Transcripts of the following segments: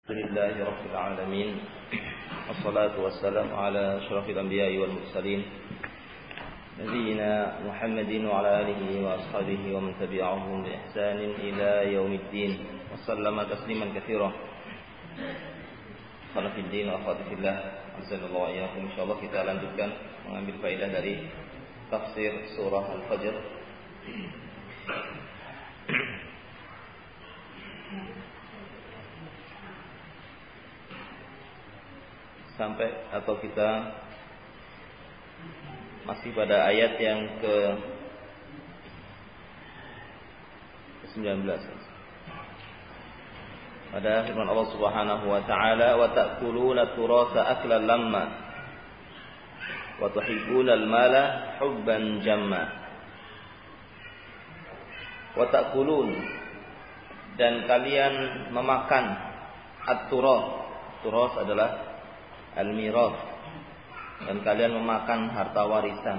Alhamdulillahi Rabbil Alamin. Wassalatu wassalamu ala asyrafil anbiya'i wal mursalin Nabiyyina Muhammadin wa ala alihi wa ashabihi wa man tabi'ahum bi ihsanin ila yaumiddin. Wa sallama tasliman katsiran. Khalafiddin wa akhwatifillah. Azzalallahu wa iyyakum. Insyaallah kita lanjutkan mengambil faedah dari tafsir surah Al-Fajr. Sampai atau kita masih pada ayat yang ke-19. Pada firman Allah Subhanahu wa taala, "Wa ta'kuluna turasa aklan lamma wa tuhibbuna al-mala hubban jamma." Wa ta'kulun, dan kalian memakan at-turas. Turas adalah al-miras, dan kalian memakan harta warisan.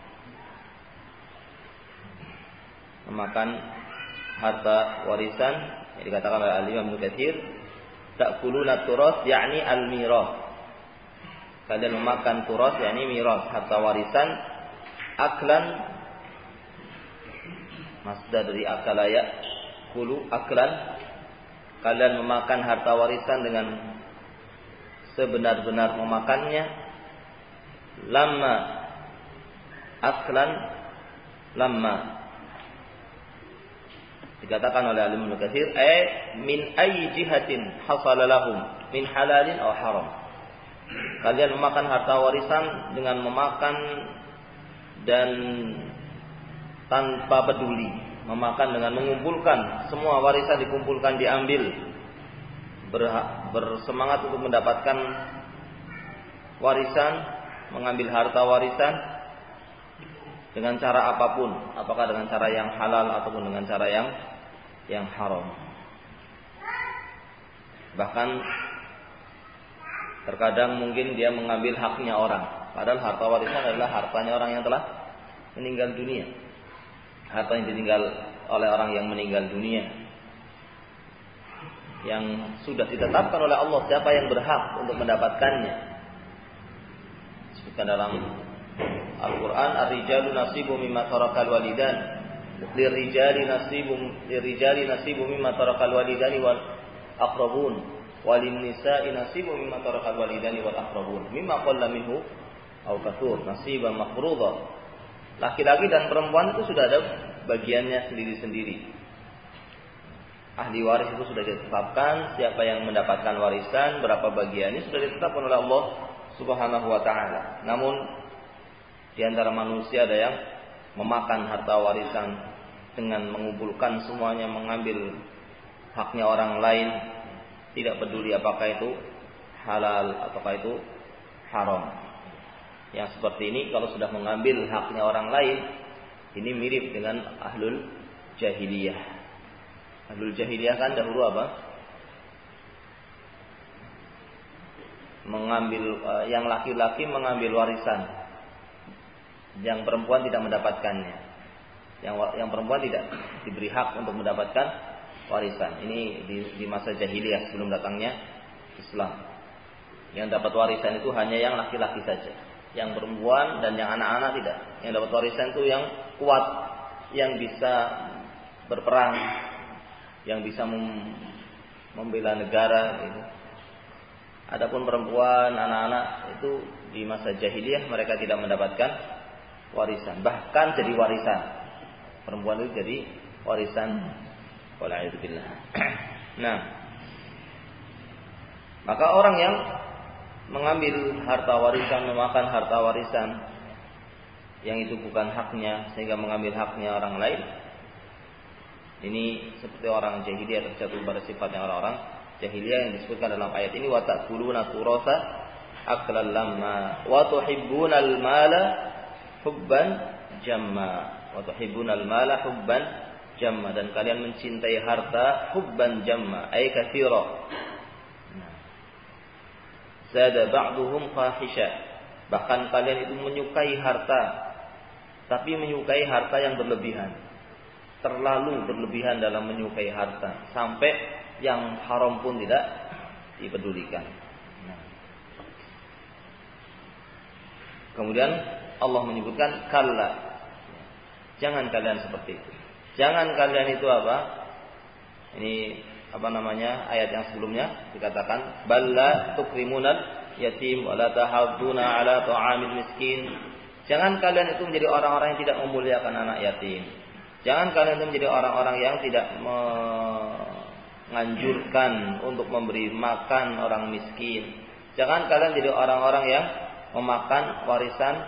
Memakan harta warisan yang dikatakan oleh Al-Imam Ibnu Katsir, ta'kuluna turas yakni al-miras. Kalian memakan turas yakni miras, harta warisan. Aklan masdar dari akala ya'kulu aklan. Kalian memakan harta warisan dengan sebenar-benar memakannya. Lamma, aklan lamma, dikatakan oleh Al-Imam Ibnu Katsir, min ayyi jihatin hasala lahum min halalin aw haram. Kalian memakan harta warisan dengan memakan dan tanpa peduli, memakan dengan mengumpulkan semua warisan, dikumpulkan, diambil, bersemangat untuk mendapatkan warisan, mengambil harta warisan dengan cara apapun, apakah dengan cara yang halal ataupun dengan cara yang haram. Bahkan terkadang mungkin dia mengambil haknya orang, padahal harta warisan adalah hartanya orang yang telah meninggal dunia, harta yang ditinggal oleh orang yang meninggal dunia, yang sudah ditetapkan oleh Allah siapa yang berhak untuk mendapatkannya. Disebutkan dalam Al-Quran, ar-rijalu nasibu mimma tarakal walidan, lirrijali nasibu mimma tarakal walidani wal aqrabun, walin nisa'i nasibu mimma tarakal walidani wal aqrabun, mimma qalla minhu aw katsur, nasiban mafruḍa. Laki-laki dan perempuan itu sudah ada bagiannya sendiri-sendiri. Ahli waris itu sudah ditetapkan, siapa yang mendapatkan warisan, berapa bagiannya sudah ditetapkan oleh Allah Subhanahu wa taala. Namun di antara manusia ada yang memakan harta warisan dengan mengumpulkan semuanya, mengambil haknya orang lain, tidak peduli apakah itu halal ataukah itu haram. Yang seperti ini kalau sudah mengambil haknya orang lain, ini mirip dengan ahlul jahiliyah. Ahlul jahiliyah kan dahulu apa? Mengambil, yang laki-laki mengambil warisan, yang perempuan tidak mendapatkannya. Yang perempuan tidak diberi hak untuk mendapatkan warisan. Ini di masa jahiliyah sebelum datangnya Islam. Yang dapat warisan itu hanya yang laki-laki saja. Yang perempuan dan yang anak-anak tidak. Yang dapat warisan itu yang kuat, yang bisa berperang, yang bisa membela negara gitu. Adapun perempuan, anak-anak itu di masa jahiliyah mereka tidak mendapatkan warisan, bahkan jadi warisan. Perempuan itu jadi warisan. Wala'idzubillah. Nah, maka orang yang mengambil harta warisan, memakan harta warisan yang itu bukan haknya sehingga mengambil haknya orang lain, ini seperti orang jahiliyah, terjatuh pada sifat yang orang-orang jahiliyah yang disebutkan dalam ayat ini, wa ta'kuluna turasa aklan lamma wa tuhibbunal mala hubban jamma. Wa tuhibbunal mala hubban jamma, dan kalian mencintai harta hubban jamma ay katsira. Zada ba'duhum fahisha, bahkan kalian itu menyukai harta, tapi menyukai harta yang berlebihan. Terlalu berlebihan dalam menyukai harta, sampai yang haram pun tidak dipedulikan. Nah. Kemudian Allah menyebutkan kalla. Jangan kalian seperti itu. Jangan kalian itu apa? Ini ayat yang sebelumnya dikatakan balla tukrimunal yatim wa la tahadduna ala ta'amil miskin. Jangan kalian itu menjadi orang-orang yang tidak memuliakan anak yatim. Jangan kalian itu menjadi orang-orang yang tidak menganjurkan untuk memberi makan orang miskin. Jangan kalian jadi orang-orang yang memakan warisan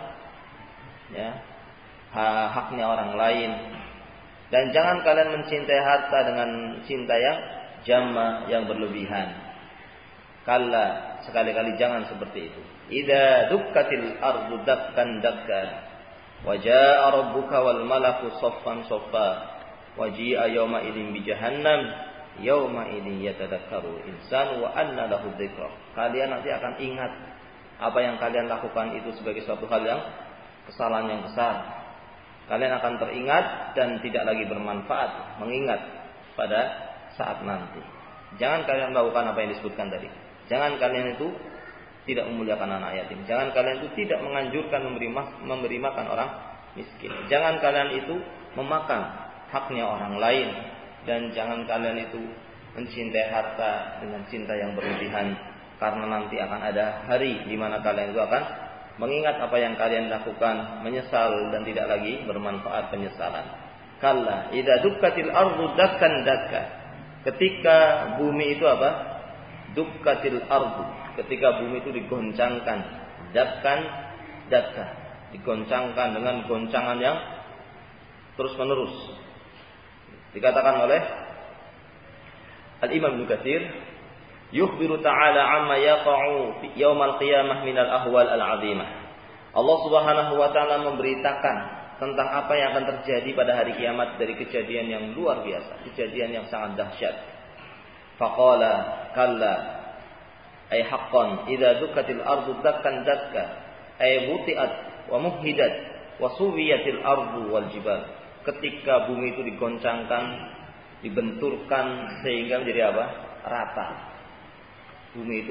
haknya orang lain. Dan jangan kalian mencintai harta dengan cinta yang jama, yang berlebihan. Kalla, sekali-kali jangan seperti itu. Idza dukkatil ardu dakkan dakka wa jaa rabbuka wal malaku saffan saffa wa ji'a yawma idzin bi jahannam yawma idzin yatadakkaru insanu wa anna lahu dzikra. Kalian nanti akan ingat apa yang kalian lakukan itu sebagai suatu hal yang kesalahan yang besar. Kalian akan teringat dan tidak lagi bermanfaat mengingat pada saat nanti. Jangan kalian melakukan apa yang disebutkan tadi. Jangan kalian itu tidak memuliakan anak yatim. Jangan kalian itu tidak menganjurkan memberi makan orang miskin. Jangan kalian itu memakan haknya orang lain. Dan jangan kalian itu mencintai harta dengan cinta yang berlebihan. Karena nanti akan ada hari di mana kalian itu akan mengingat apa yang kalian lakukan, menyesal dan tidak lagi bermanfaat penyesalan. Kalla idza dukkatil ardu dakkan dakka. Ketika bumi itu apa? Dukkatil ardu. Ketika bumi itu digoncangkan, dakkan dakka. Digoncangkan dengan goncangan yang terus-menerus. Dikatakan oleh Al-Imam Ibnu Katsir, yukhbiru ta'ala amma yaqa'u yaumal qiyamah minal ahwal al-'azimah. Allah Subhanahu wa taala memberitakan tentang apa yang akan terjadi pada hari kiamat dari kejadian yang luar biasa, kejadian yang sangat dahsyat. Faqala kalla ay haqqan idza dukkatil ardu dakkan dakka ay mutiat wa muhidat wa suwiyatil ardu wal jibal. Ketika bumi itu digoncangkan, dibenturkan sehingga menjadi apa? Rata. Bumi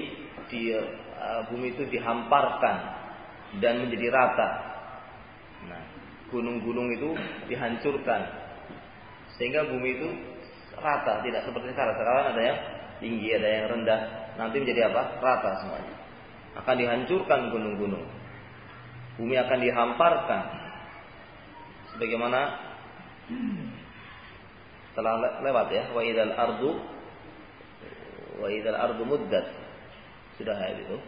itu dihamparkan dan menjadi rata. Nah, gunung-gunung itu dihancurkan sehingga bumi itu rata, tidak seperti sekarang. Sekarang ada yang tinggi, ada yang rendah. Nanti menjadi apa? Rata semuanya. Akan dihancurkan gunung-gunung. Bumi akan dihamparkan. Sebagaimana telah lewat ya, wa idzal ardu muddat. Sudah ayat itu.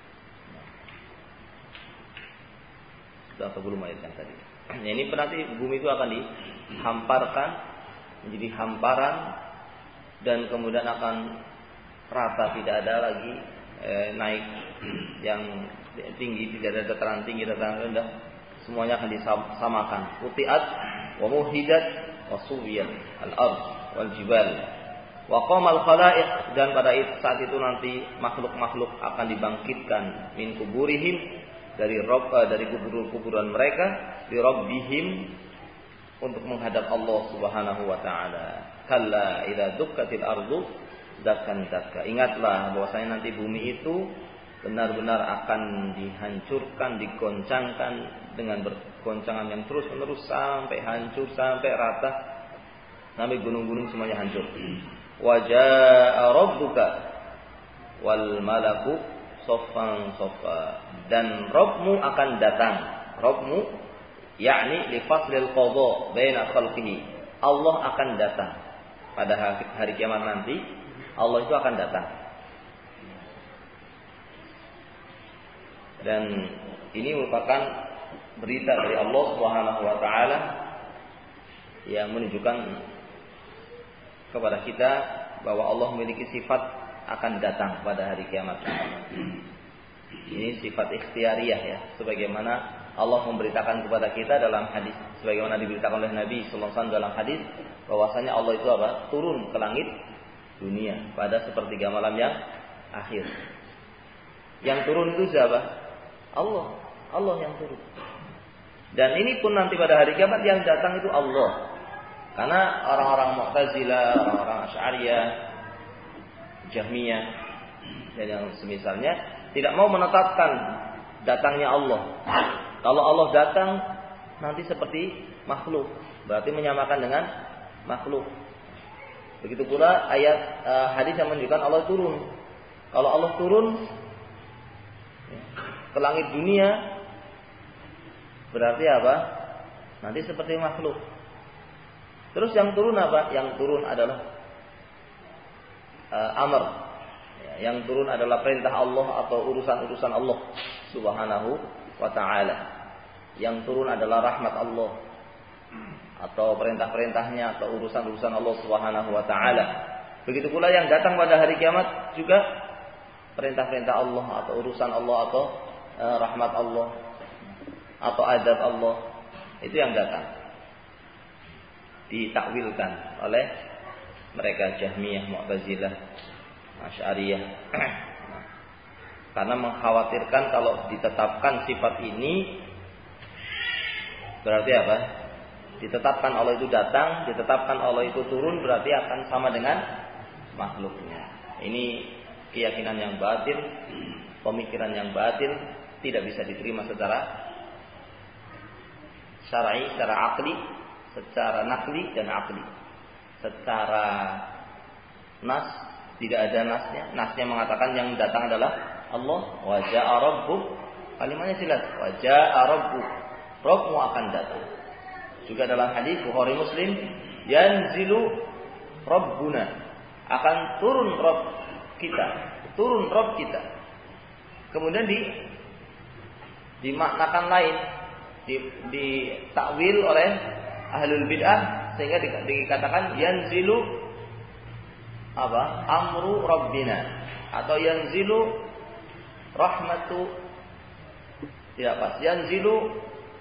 Sudah atau belum ayat yang tadi. Nah, ini berarti bumi itu akan dihamparkan menjadi hamparan dan kemudian akan rata, tidak ada lagi naik yang tinggi, tidak ada dataran tinggi, dataran rendah. Semuanya akan disamakan. Utiat wa muhidat wa suwiyat al-ard wal jibal. Wa qamal khalaiq, dan pada saat itu nanti makhluk-makhluk akan dibangkitkan min kuburihim dari kuburan mereka di rabbihim untuk menghadap Allah Subhanahu wa taala. Kalla idza dukkatil ardu dakkan dakka. Ingatlah bahwasanya nanti bumi itu benar-benar akan dihancurkan, digoncangkan dengan bergoncangan yang terus-menerus sampai hancur, sampai rata, sampai gunung-gunung semuanya hancur. Wa jaa rabbuka wal malaku saffan saffa, dan Rabbmu akan datang. Rabbmu yakni li faslil qadha baina khalqihi. Allah akan datang pada hari kiamat nanti. Allah itu akan datang. Dan ini merupakan berita dari Allah Subhanahu wa taala yang menunjukkan kepada kita bahwa Allah memiliki sifat akan datang pada hari kiamat. Ini sifat ikhtiariyah ya, sebagaimana Allah memberitakan kepada kita dalam hadis, sebagaimana diberitakan oleh Nabi sallallahu alaihi wasallam dalam hadis, bahwasanya Allah itu apa? Turun ke langit dunia pada sepertiga malam yang akhir. Yang turun itu siapa? Allah yang turun. Dan ini pun nanti pada hari kiamat yang datang itu Allah. Karena orang-orang Mu'tazilah, orang-orang Asy'ariyah, Jahmiyah, dan yang semisalnya, tidak mau menetapkan datangnya Allah. Kalau Allah datang nanti seperti makhluk, berarti menyamakan dengan makhluk. Begitu pula ayat hadis yang menunjukkan Allah turun. Kalau Allah turun ke langit dunia, berarti apa? Nanti seperti makhluk. Terus yang turun apa? Yang turun adalah amr. Yang turun adalah perintah Allah atau urusan-urusan Allah Subhanahu wa ta'ala. Yang turun adalah rahmat Allah atau perintah-perintahnya atau urusan-urusan Allah Subhanahu wa ta'ala. Begitu pula yang datang pada hari kiamat juga perintah-perintah Allah atau urusan Allah atau rahmat Allah atau azab Allah. Itu yang datang. Ditakwilkan oleh mereka Jahmiyah, Mu'tazilah, Asy'ariyah. Karena mengkhawatirkan kalau ditetapkan sifat ini berarti apa? Ditetapkan Allah itu datang, ditetapkan Allah itu turun, berarti akan sama dengan makhluknya. Ini keyakinan yang batil, pemikiran yang batil, tidak bisa diterima secara syar'i, secara akli, secara nakli dan akli. Secara nas tidak ada nasnya. Nasnya mengatakan yang datang adalah Allah. Wa ja'a rabbuk, kalimatnya jelas. Wa ja'a rabbuk, Rabbmu akan datang. Juga dalam hadis Bukhari Muslim, yanzilu rabbuna, akan turun Rabb kita, turun Rabb kita. Kemudian dimaknakan lain, ditakwil oleh ahlul bid'ah sehingga dikatakan yanzilu apa? Amru rabbina, atau yanzilu rahmatu, tidak pas, yanzilu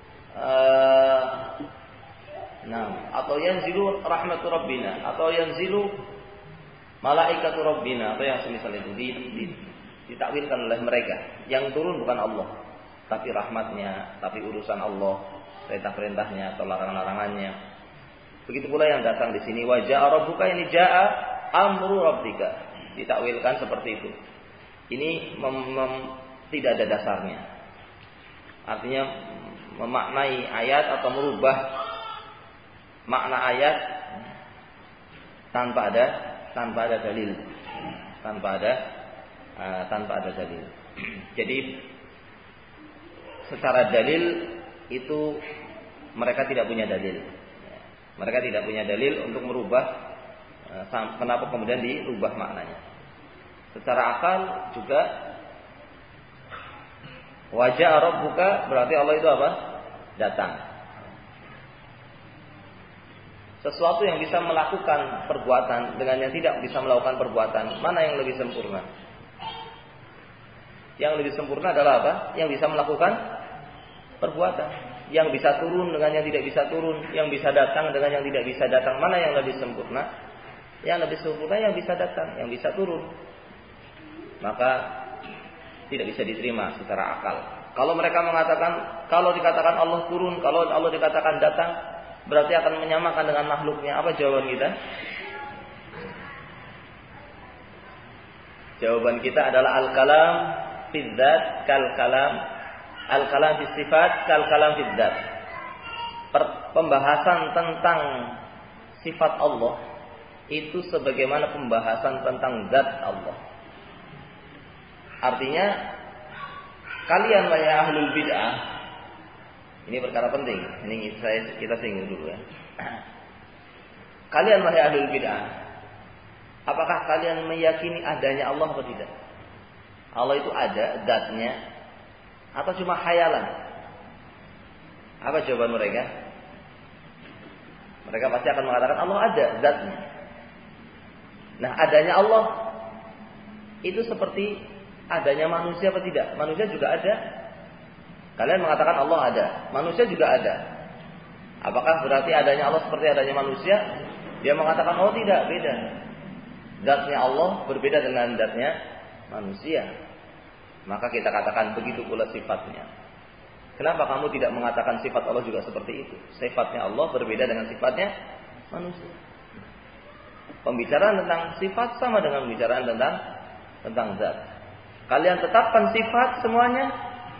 atau yanzilu rahmatu rabbina, atau yanzilu malaikatu rabbina, atau yang semisal itu ditakwilkan oleh mereka. Yang turun bukan Allah, tapi rahmatnya, tapi urusan Allah, perintah-perintahnya atau larangan-larangannya. Begitu pula yang datang di sini wa ja'a rabbuka, ini ja'a amru rabbika, ditakwilkan seperti itu. Ini tidak ada dasarnya. Artinya memaknai ayat atau merubah makna ayat tanpa ada dalil, tanpa ada dalil. Jadi secara dalil itu mereka tidak punya dalil. Mereka tidak punya dalil untuk merubah kenapa kemudian dirubah maknanya. Secara akal juga wajah rabbuka berarti Allah itu apa? Datang. Sesuatu yang bisa melakukan perbuatan dengan yang tidak bisa melakukan perbuatan, mana yang lebih sempurna? Yang lebih sempurna adalah apa? Yang bisa melakukan perbuatan. Yang bisa turun dengan yang tidak bisa turun, yang bisa datang dengan yang tidak bisa datang, mana yang lebih sempurna? Yang lebih sempurna yang bisa datang, yang bisa turun. Maka tidak bisa diterima secara akal. Kalau mereka mengatakan, kalau dikatakan Allah turun, kalau Allah dikatakan datang, berarti akan menyamakan dengan makhluknya. Apa jawaban kita? Jawaban kita adalah al-kalam fi dzat kal kalam, al-kalam fi sifat kal kalam fi dzat. Pembahasan tentang sifat Allah itu sebagaimana pembahasan tentang zat Allah. Artinya kalian wahai ahlul bid'ah, ini perkara penting. Ini kita singgung dulu ya. Kalian wahai ahlul bid'ah, apakah kalian meyakini adanya Allah atau tidak? Allah itu ada zatnya atau cuma khayalan? Apa jawaban mereka? Mereka pasti akan mengatakan Allah ada zatnya. Nah, adanya Allah itu seperti adanya manusia apa tidak? Manusia juga ada. Kalian mengatakan Allah ada, manusia juga ada. Apakah berarti adanya Allah seperti adanya manusia? Dia mengatakan oh tidak, beda. Zatnya Allah berbeda dengan zatnya manusia. Maka kita katakan begitu pula sifatnya. Kenapa kamu tidak mengatakan sifat Allah juga seperti itu? Sifatnya Allah berbeda dengan sifatnya manusia. Pembicaraan tentang sifat sama dengan pembicaraan tentang zat. Kalian tetapkan sifat semuanya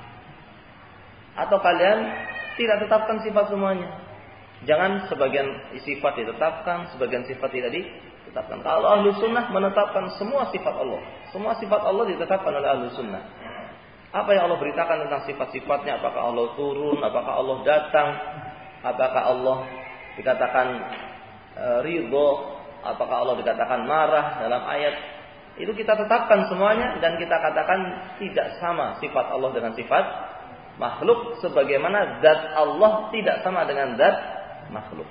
atau kalian tidak tetapkan sifat semuanya. Jangan sebagian sifat ditetapkan, sebagian sifat tidak ditetapkan. Kalau ahlu sunnah menetapkan semua sifat Allah. Semua sifat Allah ditetapkan oleh ahlu sunnah. Apa yang Allah beritakan tentang sifat-sifatnya, apakah Allah turun, apakah Allah datang, apakah Allah dikatakan ridho, apakah Allah dikatakan marah dalam ayat, itu kita tetapkan semuanya dan kita katakan tidak sama sifat Allah dengan sifat makhluk, sebagaimana zat Allah tidak sama dengan zat makhluk.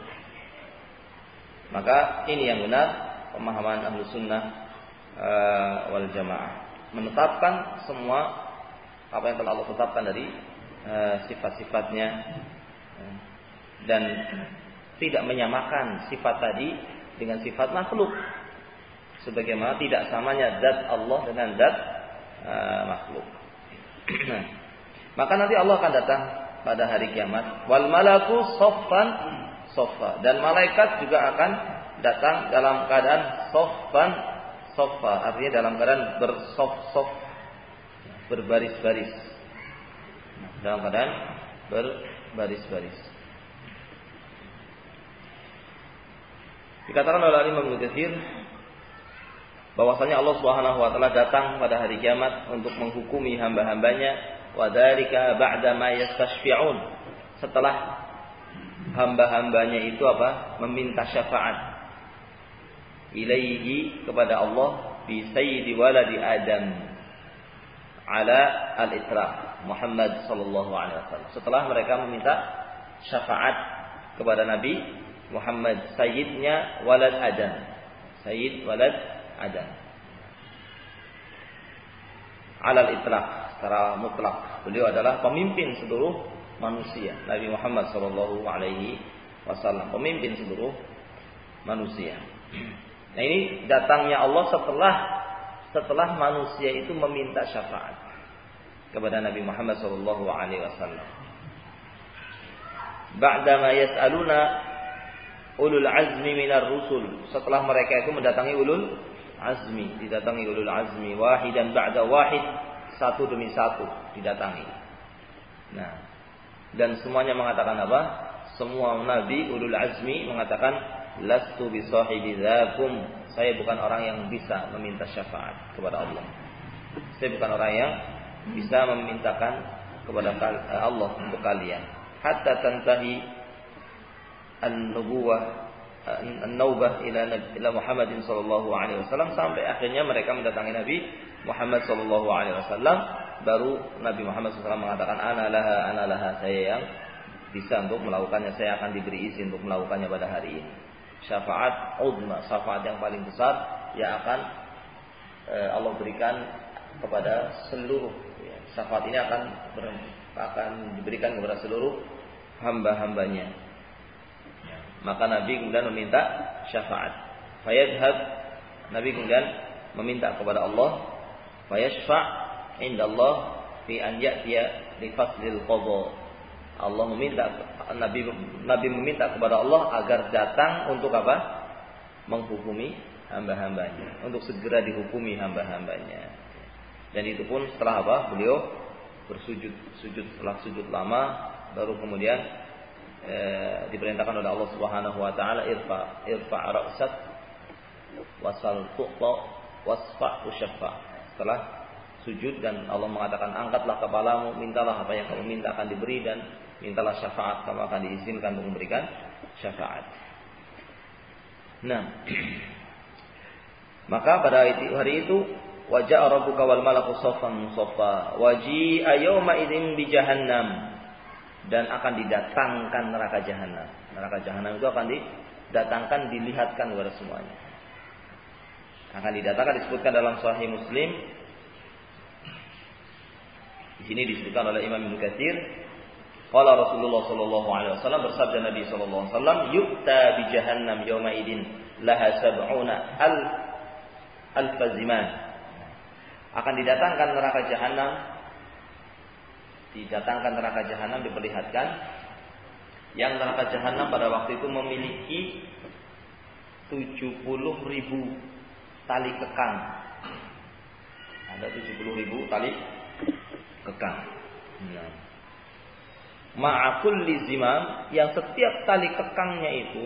Maka ini yang benar pemahaman ahlu sunnah wal jamaah, menetapkan semua apa yang telah Allah tetapkan dari sifat-sifatnya dan tidak menyamakan sifat tadi dengan sifat makhluk, sebagaimana tidak samanya zat Allah dengan zat makhluk. Maka nanti Allah akan datang pada hari kiamat, wal malaku soffan soffa, dan malaikat juga akan datang dalam keadaan soffan soffa, artinya dalam keadaan bersof-sof, berbaris-baris, dalam keadaan berbaris-baris. Dikatakan oleh Imam Ibnu Katsir bahwasanya Allah Subhanahu wa taala datang pada hari kiamat untuk menghukumi hamba-hambanya, wa dzalika ba'da ma yastashfi'un, setelah hamba-hambanya itu meminta syafaat ilaihi, kepada Allah, bi sayyidi waladi Adam ala al-itra Muhammad sallallahu alaihi wasallam. Setelah mereka meminta syafaat kepada Nabi Muhammad, sayyidnya walad Adam, sayyid walad Adam, ala al-itlaq, secara mutlak beliau adalah pemimpin seluruh manusia. Nabi Muhammad sallallahu alaihi wasallam pemimpin seluruh manusia. Nah, ini datangnya Allah setelah manusia itu meminta syafaat kepada Nabi Muhammad sallallahu alaihi wasallam. Ba'dama yas'aluna ulul azmi minar rusul, setelah mereka itu mendatangi ulul azmi, didatangi ulul azmi wahidan ba'da wahid, satu demi satu didatangi. Nah, dan semuanya mengatakan apa? Semua nabi ulul azmi mengatakan lastu bi sahibi dzakum, saya bukan orang yang bisa meminta syafaat kepada Allah. Saya bukan orang yang bisa memintakan kepada Allah untuk kalian. Hatta tantahi an-nubuwah an-naubah ila Muhammadin sallallahu alaihi wasallam, sampai akhirnya mereka mendatangi Nabi Muhammad sallallahu alaihi wasallam. Baru Nabi Muhammad SAW mengatakan ana laha, saya yang bisa untuk melakukannya, saya akan diberi izin untuk melakukannya pada hari ini. Syafaat uzma, syafaat yang paling besar yang akan Allah berikan kepada seluruh, syafaat ini akan diberikan kepada seluruh hamba-hambanya. Maka Nabi kemudian meminta syafaat. Fayadhab, Nabi kemudian meminta kepada Allah, fayashfa' indallah fi an ya'tiya li faslil qadha. Allah meminta, Nabi meminta kepada Allah agar datang untuk apa? Menghukumi hamba-hambanya, untuk segera dihukumi hamba-hambanya. Dan itu pun setelah apa? Beliau bersujud, setelah sujud lama, baru kemudian diperintahkan oleh Allah Subhanahu wa taala, irfa ra'sak wasal tuqa wasfa usyaffa. Setelah sujud dan Allah mengatakan angkatlah kepalamu, mintalah apa yang kamu minta akan diberi, dan mintalah syafaat, kamu akan diizinkan untuk memberikan syafaat. Nah, maka pada hari itu waja'a rabbuka wal malaku saffan saffa waji'a yawma idzin bi jahannam, dan akan didatangkan neraka jahanam. Neraka jahanam itu akan didatangkan, dilihatkan kepada semuanya. Akan didatangkan, disebutkan dalam Sahih Muslim. Di sini disebutkan oleh Imam Ibnu Katsir, qala Rasulullah sallallahu alaihi wasallam, bersabda Nabi sallallahu alaihi wasallam, yu'ta bi jahannam yauma idin laha sab'una alf ziman. Akan didatangkan neraka jahanam, diperlihatkan, yang neraka jahanam pada waktu itu memiliki 70.000 tali kekang. Ada 70.000 tali kekang. Nah, ma'a kulli zimam, yang setiap tali kekangnya itu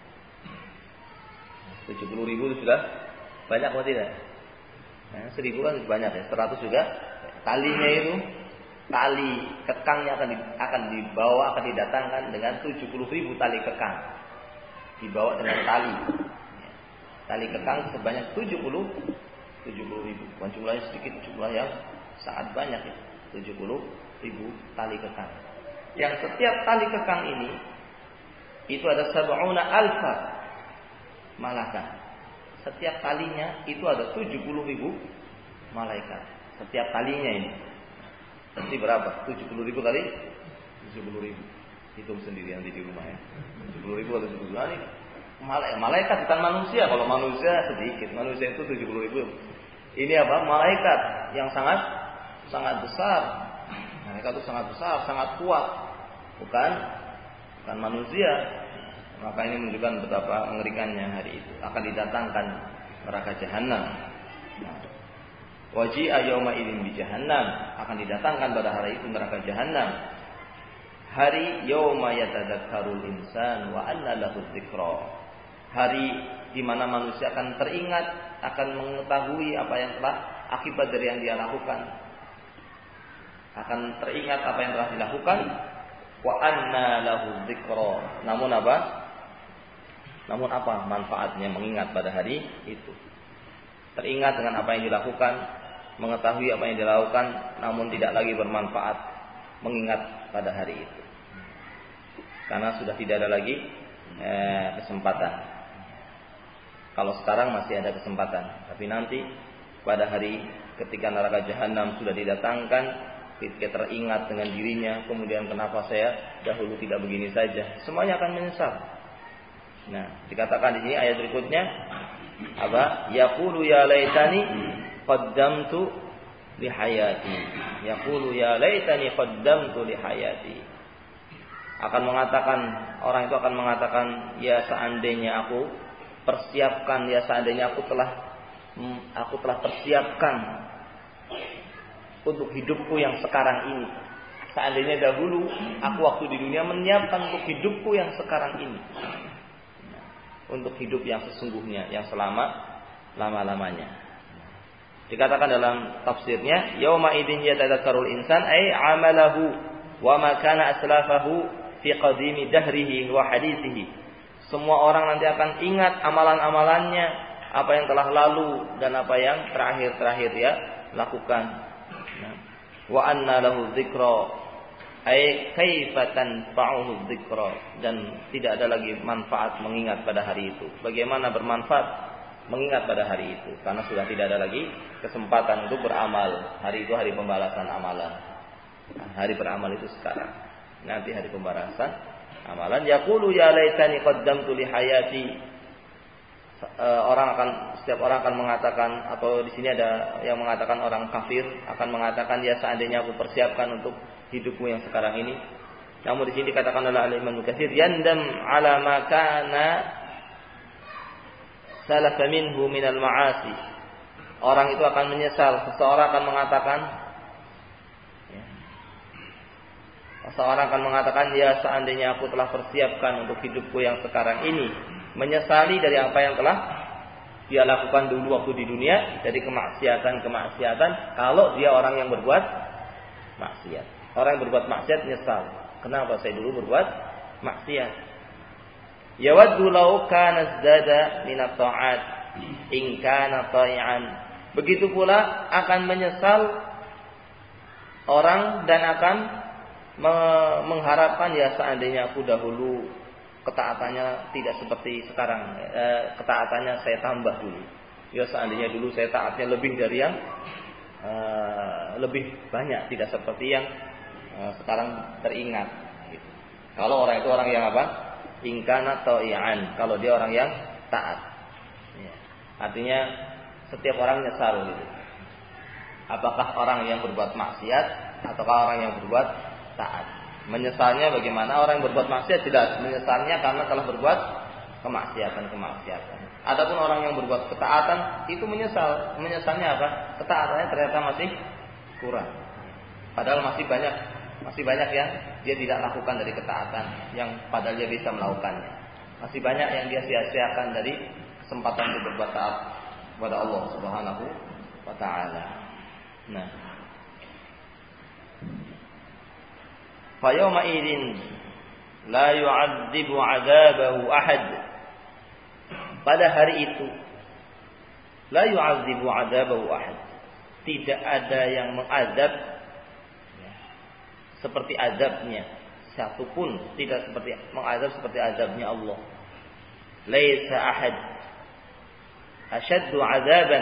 70.000 itu sudah banyak atau tidak? Nah, 1.000 kan banyak ya, 100 juga. Talinya itu, tali kekangnya akan dibawa, akan didatangkan dengan 70.000 tali kekang. Dibawa dengan tali. Tali kekang sebanyak 70.000. Bukan jumlahnya sedikit, jumlah yang sangat banyak ya. 70.000 tali kekang. Yang setiap tali kekang ini itu ada 70.000 malaikat. Setiap talinya itu ada 70.000 malaikat. Setiap talinya ini. Berarti berapa? 70.000 kali 70.000. Hitung sendiri nanti di rumah ya. 70.000 kali 70.000 ini. Malaikat bukan manusia. Kalau manusia sedikit. Manusia itu 70.000. Ini apa? Malaikat yang sangat besar. Malaikat itu sangat besar, sangat kuat. Bukan manusia. Maka ini menunjukkan betapa mengerikannya hari itu. Akan didatangkan neraka jahanam. Waji'a yauma idzin bi jahannam, akan didatangkan pada hari itu neraka jahanam. Hari yauma yatadzakkarul insan wa anna lahu dzikra. Hari di mana manusia akan teringat, akan mengetahui apa yang telah akibat dari yang dia lakukan. Akan teringat apa yang telah dilakukan. Wa anna lahu dzikra. Namun apa manfaatnya mengingat pada hari itu? Teringat dengan apa yang dilakukan, mengetahui apa yang dilakukan, namun tidak lagi bermanfaat mengingat pada hari itu. Karena sudah tidak ada lagi kesempatan. Kalau sekarang masih ada kesempatan, tapi nanti pada hari ketika neraka jahanam sudah didatangkan, ketika teringat dengan dirinya, kemudian kenapa saya dahulu tidak begini saja, semuanya akan menyesal. Nah, dikatakan di sini ayat berikutnya apa? Yaqulu ya laitani qaddamtu li hayati. Yaqulu ya laitani qaddamtu li hayati. Orang itu akan mengatakan, ya seandainya aku persiapkan, ya seandainya aku telah persiapkan untuk hidupku yang sekarang ini. Seandainya dahulu aku waktu di dunia menyiapkan untuk hidupku yang sekarang ini. Untuk hidup yang sesungguhnya, yang selama-lamanya. Dikatakan dalam tafsirnya, yauma idzin yatadzakkarul insan ay amalahu wa ma kana aslafahu fi qadimi dahrihi wa hadithihi. Semua orang nanti akan ingat amalan-amalannya, apa yang telah lalu dan apa yang terakhir ya lakukan. Wa anna lahu dzikra ay kaifa tanfa'uhu dzikra, dan tidak ada lagi manfaat mengingat pada hari itu. Bagaimana bermanfaat mengingat pada hari itu? Karena sudah tidak ada lagi kesempatan untuk beramal. Hari itu hari pembalasan amalan. Nah, hari beramal itu sekarang. Nanti hari pembalasan amalan. Yaqulu ya laitani qaddamtu li hayati. Setiap orang akan mengatakan, atau di sini ada yang mengatakan orang kafir akan mengatakan, ya seandainya aku persiapkan untuk hidupmu yang sekarang ini. Namun di sini dikatakan oleh Imam Mukatsir, yandam ala ma kana salafa minhu minal ma'asi. Orang itu akan menyesal. Seseorang akan mengatakan, ya seandainya aku telah persiapkan untuk hidupku yang sekarang ini, menyesali dari apa yang telah dia lakukan dulu waktu di dunia, dari kemaksiatan. Kalau dia orang yang berbuat maksiat. Orang yang berbuat maksiat nyesal. Kenapa saya dulu berbuat maksiat? Yawaddu law kana zada min at-ta'at in kana ta'ian. Begitu pula akan menyesal orang dan akan mengharapkan, ya seandainya aku dahulu ketaatannya tidak seperti sekarang, ketaatannya saya tambah dulu. Ya seandainya dulu saya taatnya lebih dari yang lebih banyak, tidak seperti yang sekarang teringat. Gitu. Kalau orang itu orang yang apa? Ingkana ta'ian. Kalau dia orang yang taat. Ya. Artinya setiap orang nyesal gitu. Apakah orang yang berbuat maksiat ataukah orang yang berbuat taat? Menyesalnya bagaimana? Orang yang berbuat maksiat tidak menyesalnya karena telah berbuat kemaksiatan. Adapun orang yang berbuat ketaatan itu menyesal. Menyesalnya apa? Ketaatannya ternyata masih kurang. Padahal masih banyak yang dia tidak lakukan dari ketaatan yang padahal dia bisa melakukannya. Masih banyak yang dia sia-siakan dari kesempatan untuk berbuat taat kepada Allah Subhanahu wa taala. Nah, fa yauma idzin la yu'adzibu 'adzabahu ahad. Pada hari itu la yu'adzibu 'adzabahu ahad. Tidak ada yang mengazab seperti azabnya satu pun, tidak seperti mengazab seperti azabnya Allah. Laisa ahad ashaddu 'adzaban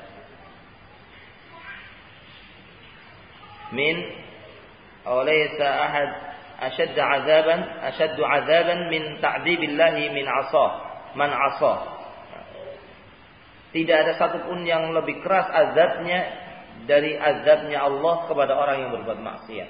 min aw laisa ahad ashaddu 'adzaban min ta'dzibillahi min 'asa man 'asa. Tidak ada satupun yang lebih keras azabnya dari azabnya Allah kepada orang yang berbuat maksiat.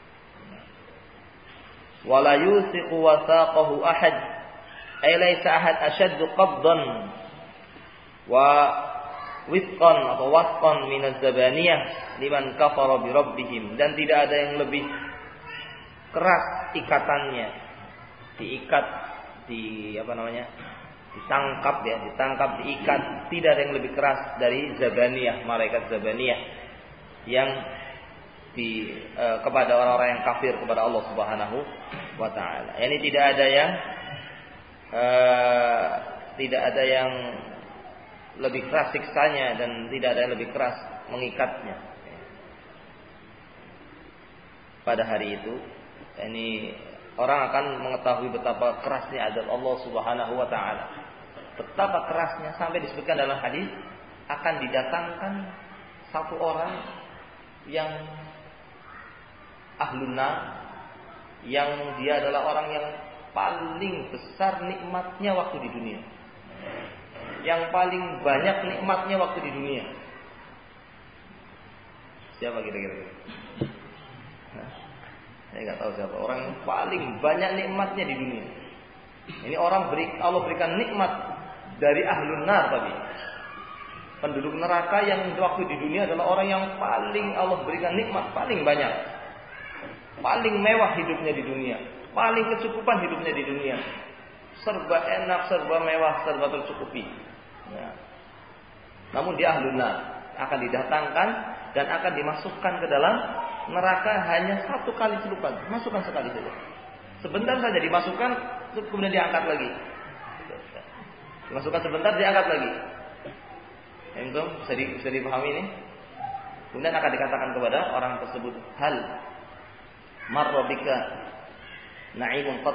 Wala yusiqu wasaqahu ahad, ay laisa ahad ashaddu qabdan wa withqan atau wasqan min az-zabaniyah liman kafara bi rabbihim. Dan tidak ada yang lebih keras ikatannya, diikat, ditangkap, diikat. Tidak ada yang lebih keras dari zabaniyah, malaikat zabaniyah yang kepada orang-orang yang kafir kepada Allah Subhanahu wa taala. Yani tidak ada yang lebih keras siksanya dan tidak ada yang lebih keras mengikatnya. Pada hari itu, yani orang akan mengetahui betapa kerasnya azab Allah Subhanahu wa taala. Betapa kerasnya sampai disebutkan dalam hadis akan didatangkan satu orang yang ahlun nar, yang dia adalah orang yang paling besar nikmatnya waktu di dunia, yang paling banyak nikmatnya waktu di dunia. Siapa kira-kira? Saya nggak tahu siapa orang yang paling banyak nikmatnya di dunia. Ini orang Allah berikan nikmat dari ahlun nar tadi. Penduduk neraka yang waktu di dunia adalah orang yang paling Allah berikan nikmat paling banyak. Paling mewah hidupnya di dunia, paling kecukupan hidupnya di dunia. Serba enak, serba mewah, serba tercukupi. Ya. Namun dia ahlun nar, akan didatangkan dan akan dimasukkan ke dalam neraka hanya satu kali celupkan, masukkan sekali saja. Sebentar saja dimasukkan, kemudian diangkat lagi. Dimasukkan sebentar, diangkat lagi. Itu bisa dipahami ini. Kemudian akan dikatakan kepada orang tersebut, hal marra bika na'imun qat.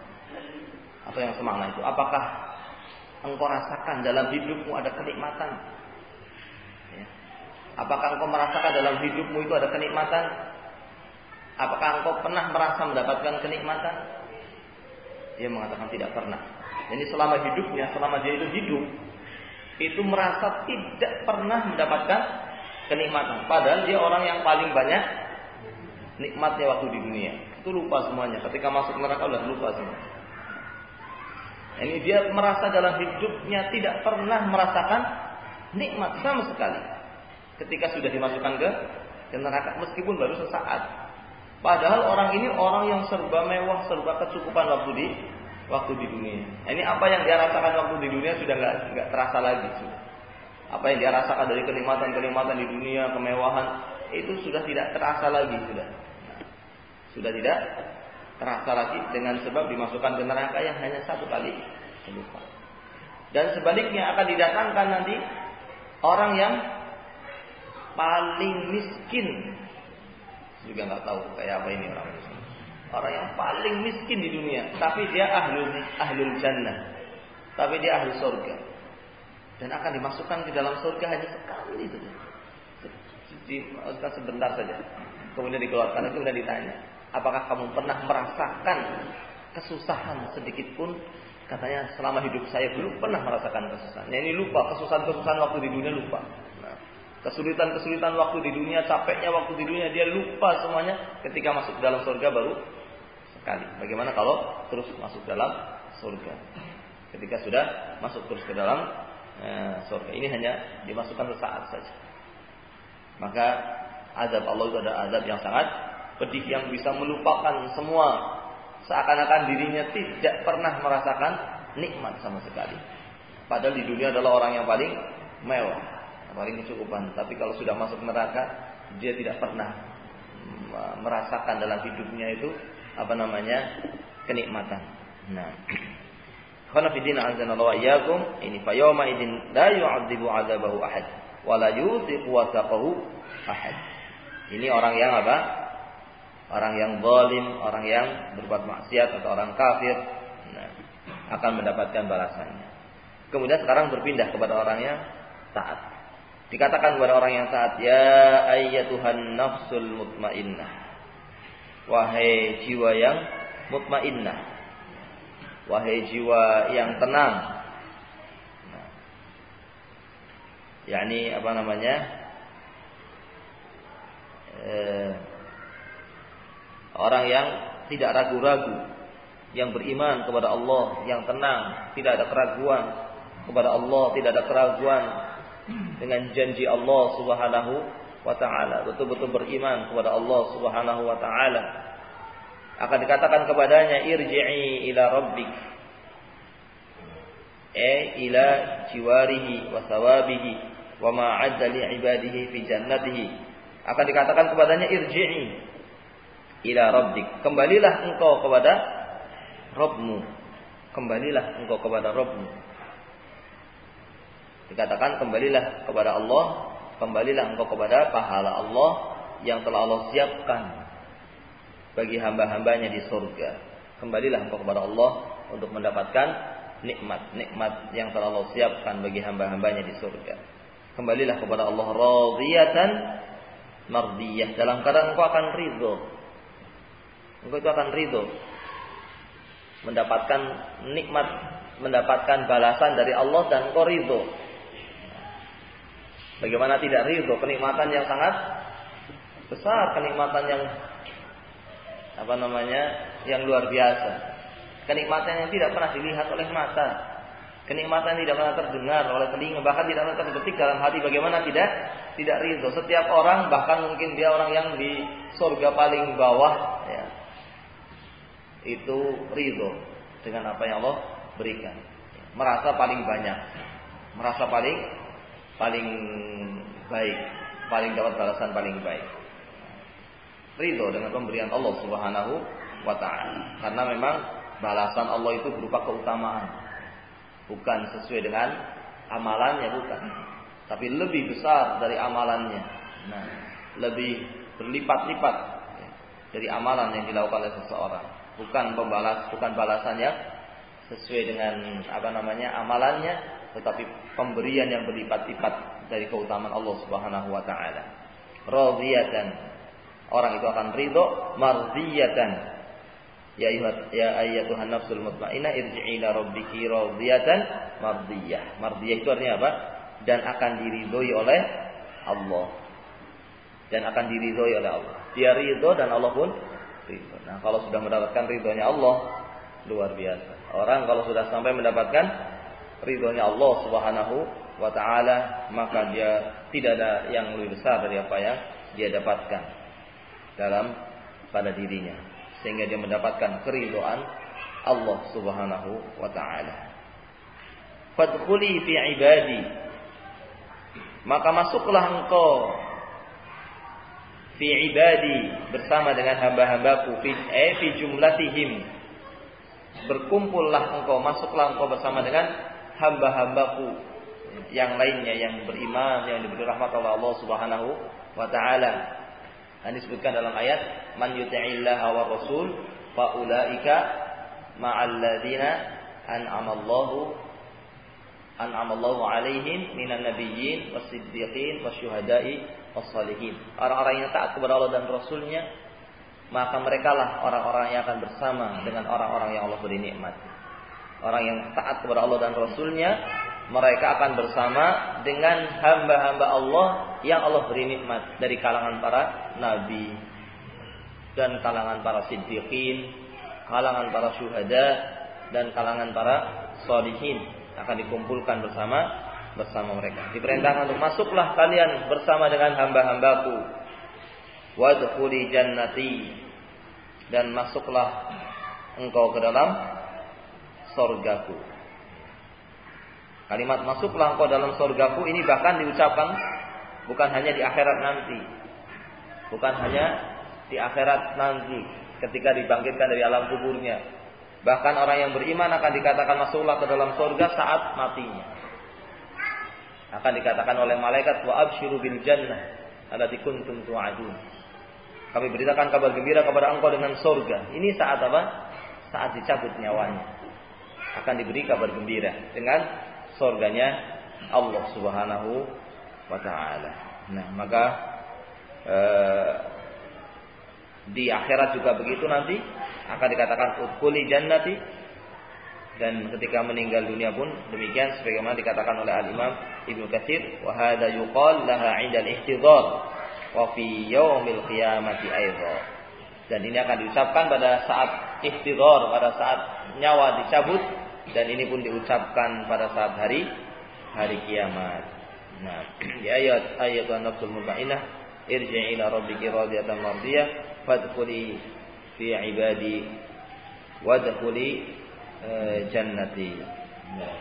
Apa yang semakna itu? Apakah engkau rasakan dalam hidupmu ada kenikmatan? Ya. Apakah engkau merasakan dalam hidupmu itu ada kenikmatan? Apakah engkau pernah merasa mendapatkan kenikmatan? Dia mengatakan tidak pernah. Jadi selama hidupnya, selama dia itu hidup, itu merasa tidak pernah mendapatkan kenikmatan. Padahal dia orang yang paling banyak nikmatnya waktu di dunia. Itu lupa semuanya. Ketika masuk neraka sudah lupa semua. Ini dia merasa dalam hidupnya tidak pernah merasakan nikmat sama sekali. Ketika sudah dimasukkan ke neraka, meskipun baru sesaat. Padahal orang ini orang yang serba mewah, serba kecukupan waktu di dunia. Ini apa yang dia rasakan waktu di dunia sudah nggak terasa lagi. Sudah. Apa yang dia rasakan dari kenikmatan di dunia, kemewahan, itu sudah tidak terasa lagi. Sudah tidak terasa lagi dengan sebab dimasukkan ke neraka yang hanya satu kali celupkan. Dan sebaliknya akan didatangkan nanti orang yang paling miskin. Juga nggak tahu kayak apa ini orang miskin. Orang yang paling miskin di dunia, tapi dia ahlul jannah, tapi dia ahli surga, dan akan dimasukkan ke dalam surga hanya sekali itu, dimasukkan sebentar saja, kemudian dikeluarkan, kemudian ditanya, apakah kamu pernah merasakan kesusahan sedikit pun? Katanya selama hidup saya belum pernah merasakan kesusahan. Ini lupa kesusahan waktu di dunia, lupa. Kesulitan waktu di dunia, capeknya waktu di dunia dia lupa semuanya. Ketika masuk ke dalam surga baru sekali. Bagaimana kalau terus masuk dalam surga? Ketika sudah masuk terus ke dalam surga, ini hanya dimasukkan sesaat saja. Maka Azab Allah itu adalah azab yang sangat pedih, yang bisa melupakan semua, seakan-akan dirinya tidak pernah merasakan nikmat sama sekali. Padahal di dunia adalah orang yang paling mewah, paling kecukupan. Tapi kalau sudah masuk neraka, dia tidak pernah merasakan dalam hidupnya itu kenikmatan. Nah, khana fi din azanallahu iyyakum, ini fa yauma idzin la yu'adzibu 'adzabahu ahad wa la yuthiqu wasaqahu ahad. Ini orang yang orang yang zalim, orang yang berbuat maksiat atau orang kafir, akan mendapatkan balasannya. Kemudian sekarang berpindah kepada orang yang taat. Dikatakan kepada orang yang taat, ya ayyatuhan nafsul mutmainnah, wahai jiwa yang mutmainnah, wahai jiwa yang tenang. yakni orang yang tidak ragu-ragu, yang beriman kepada Allah, yang tenang, tidak ada keraguan kepada Allah, tidak ada keraguan dengan janji Allah Subhanahu wa taala, betul-betul beriman kepada Allah Subhanahu wa taala. Akan dikatakan kepadanya, irji'i ila rabbik, ila jiwarihi wa sawabihi wa ma 'adda li 'ibadihi fi jannatihi. Akan dikatakan kepadanya, irji'i ila rabbik, kembalilah engkau kepada Rabbmu, kembalilah engkau kepada Rabbmu. Dikatakan kembalilah kepada Allah, kembalilah engkau kepada pahala Allah yang telah Allah siapkan bagi hamba-hambanya di surga. Kembalilah engkau kepada Allah untuk mendapatkan nikmat-nikmat yang telah Allah siapkan bagi hamba-hambanya di surga. Kembalilah kepada Allah radiyatan mardiyah, dalam keadaan engkau akan ridho. Engkau itu akan ridho, mendapatkan nikmat, mendapatkan balasan dari Allah, dan engkau ridho. Bagaimana tidak ridho? Kenikmatan yang sangat besar, kenikmatan yang yang luar biasa, kenikmatan yang tidak pernah dilihat oleh mata, kenikmatan yang tidak pernah terdengar oleh telinga, bahkan tidak pernah terbetik dalam hati. Bagaimana tidak ridho? Setiap orang, bahkan mungkin dia orang yang di surga paling bawah, ya, itu ridho dengan apa yang Allah berikan, merasa paling banyak, merasa paling baik, paling dapat balasan paling baik. Ridho dengan pemberian Allah Subhanahu wa ta'ala, karena memang balasan Allah itu berupa keutamaan, bukan sesuai dengan amalannya, bukan, tapi lebih besar dari amalannya. Nah, lebih berlipat-lipat dari amalan yang dilakukan oleh seseorang. Bukan balasan yang sesuai dengan amalannya, tetapi pemberian yang berlipat-lipat dari keutamaan Allah Subhanahu wa taala. Radiyatan, orang itu akan ridho. Mardiyatan, ya ayyatuhan nafsul mutmainnah irji'i ila rabbiki radiyatan mardiyah. Mardiyah itu artinya apa? Dan akan diridhoi oleh Allah. Dan akan diridhoi oleh Allah. Dia ridho dan Allah pun ridho. Nah, kalau sudah mendapatkan ridhonya Allah, luar biasa. Orang kalau sudah sampai mendapatkan ridhonya Allah Subhanahu wa taala, maka dia tidak ada yang lebih besar dari apa yang dia dapatkan pada dirinya, sehingga dia mendapatkan keridhaan Allah Subhanahu wa taala. Fadkhuli fi ibadi, maka masuklah engkau fi ibadi, bersama dengan hamba-hambaku, fi jumlatihim, berkumpullah engkau, masuklah engkau bersama dengan hamba-hambaku yang lainnya yang beriman, yang diberi rahmat oleh Allah Subhanahu wa taala. Dan disebutkan dalam ayat, man yuti'illaha wa rasul fa ulaika ma'al ladzina an'amallahu alaihim minan nabiyyin was-siddiqin wasyuhada'i was-shalihin. Orang-orang yang taat kepada Allah dan Rasulnya, maka merekalah orang-orang yang akan bersama dengan orang-orang yang Allah beri nikmat. Orang yang taat kepada Allah dan Rasulnya, mereka akan bersama dengan hamba-hamba Allah yang Allah beri nikmat dari kalangan para nabi dan kalangan para siddiqin, kalangan para syuhada, dan kalangan para sholihin, akan dikumpulkan bersama mereka. Diperintahkan untuk masuklah kalian bersama dengan hamba-hambaku wadkhuli jannati, dan masuklah engkau ke dalam surgaku. Kalimat masuklah engkau dalam surgaku ini bahkan diucapkan bukan hanya di akhirat nanti. Bukan hanya di akhirat nanti ketika dibangkitkan dari alam kuburnya. Bahkan orang yang beriman akan dikatakan masuklah ke dalam surga saat matinya. Akan dikatakan oleh malaikat, wa absyiru bil jannah allati kuntum tu'adun. Kami beritakan kabar gembira kepada engkau dengan surga. Ini saat apa? Saat dicabut nyawanya. Akan diberi kabar gembira dengan surganya Allah Subhanahu wa taala. Nah, maka di akhirat juga begitu nanti akan dikatakan udkhuli jannati, dan ketika meninggal dunia pun demikian sebagaimana dikatakan oleh Al-Imam Ibnu Katsir, wa hadza yuqal laha 'inda al-ihtidhar wa fi yaumil qiyamati aidha. Dan ini akan diucapkan pada saat ihtidhar, pada saat nyawa dicabut, dan ini pun diucapkan pada saat hari kiamat. Nah, ya ayatun nafsul mutmainnah irji'i ila rabbiki radiyatan mardiyah fadkhuli fi ibadi wadkhuli jannati. Nah.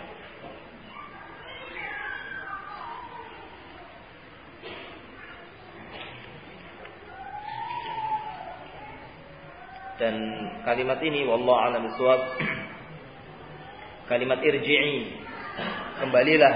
Dan kalimat ini wallahu a'lam bishawab, kalimat irji'i, kembalilah.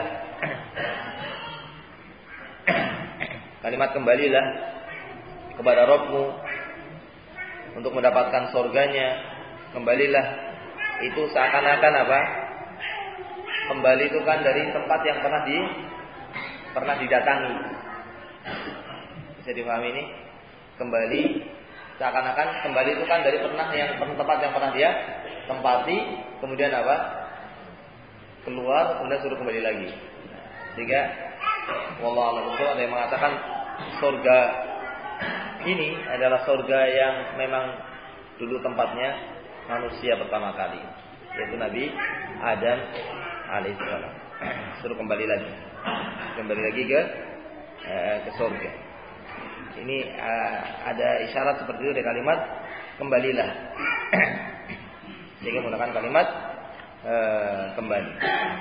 Kalimat kembalilah kepada Rabbmu untuk mendapatkan surganya. Kembalilah itu seakan-akan apa? Kembali itu kan dari tempat yang pernah didatangi. Bisa dipahami ini? Kembali seakan-akan kembali itu kan dari tempat yang pernah dia tempati, kemudian apa? Keluar, kemudian suruh kembali lagi. Sehingga wallahu a'lam bishawab, ada yang mengatakan surga ini adalah surga yang memang dulu tempatnya manusia pertama kali, yaitu Nabi Adam alaihissalam. Suruh kembali lagi ke surga. Ini ada isyarat seperti itu dari kalimat kembalilah. Sehingga menggunakan kalimat kembali.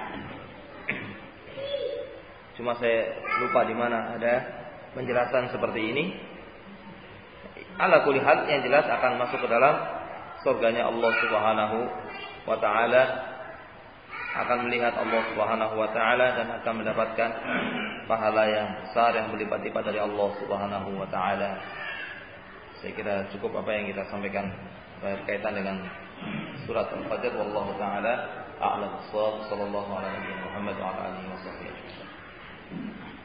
Cuma saya lupa di mana ada penjelasan seperti ini. Ala kulli hal, yang jelas akan masuk ke dalam surganya Allah Subhanahu wa taala, akan melihat Allah Subhanahu wa taala dan akan mendapatkan pahala yang besar yang berlipat-lipat dari Allah Subhanahu wa taala. Saya kira cukup apa yang kita sampaikan berkaitan dengan surat Al-Fajr. Wallahu taala a'lam. Sallallahu alaihi wa sallam Muhammad wa ala alihi wasallam.